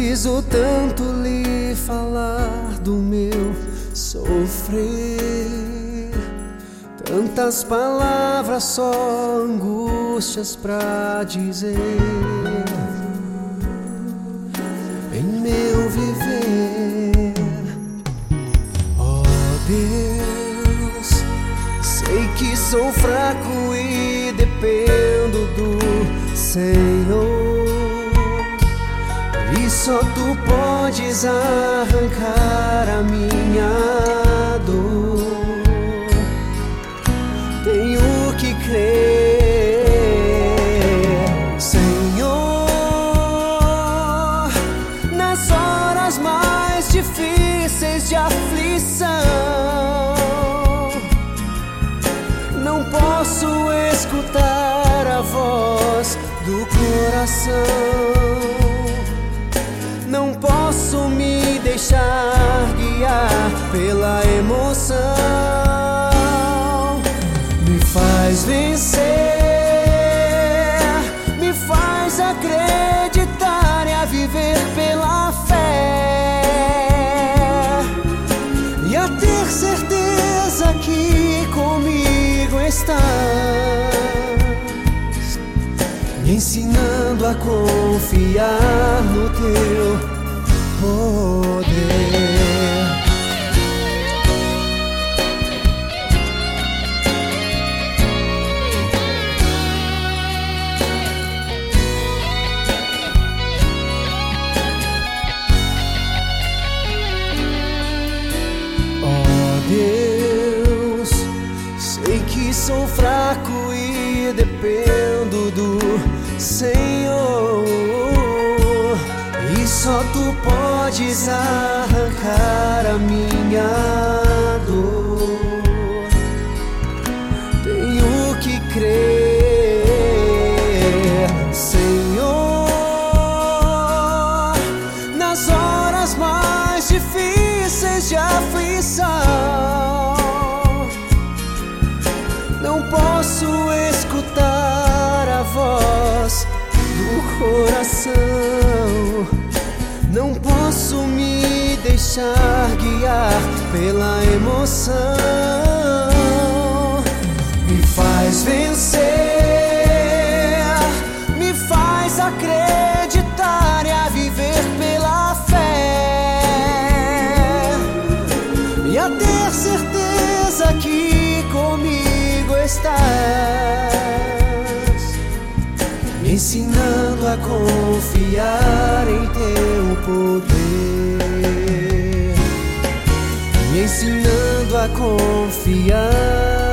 Preciso tanto lhe falar do meu sofrer. Tantas palavras, só angústias pra dizer. Em meu viver, ó Deus, sei que sou fraco e dependo do Senhor. E só tu podes arrancar a minha dor. Tenho que crer, Senhor, nas horas mais difíceis de aflição. Não posso escutar a voz do coração. Não posso me deixar guiar pela emoção. Me faz vencer, me faz acreditar e a viver pela fé, e a ter certeza que comigo estás, me ensinando a confiar no teu poder. Oh Deus, sei que sou fraco e dependo do Senhor, e só tu podes arrancar a minha dor. Tenho que crer, Senhor, nas horas mais difíceis de aflição. Não posso escutar a voz do coração. Não posso me deixar guiar pela emoção. Me faz vencer, me faz acreditar e a viver pela fé, e a ter certeza que comigo estás, me ensinando a confiar em teu poder, me ensinando a confiar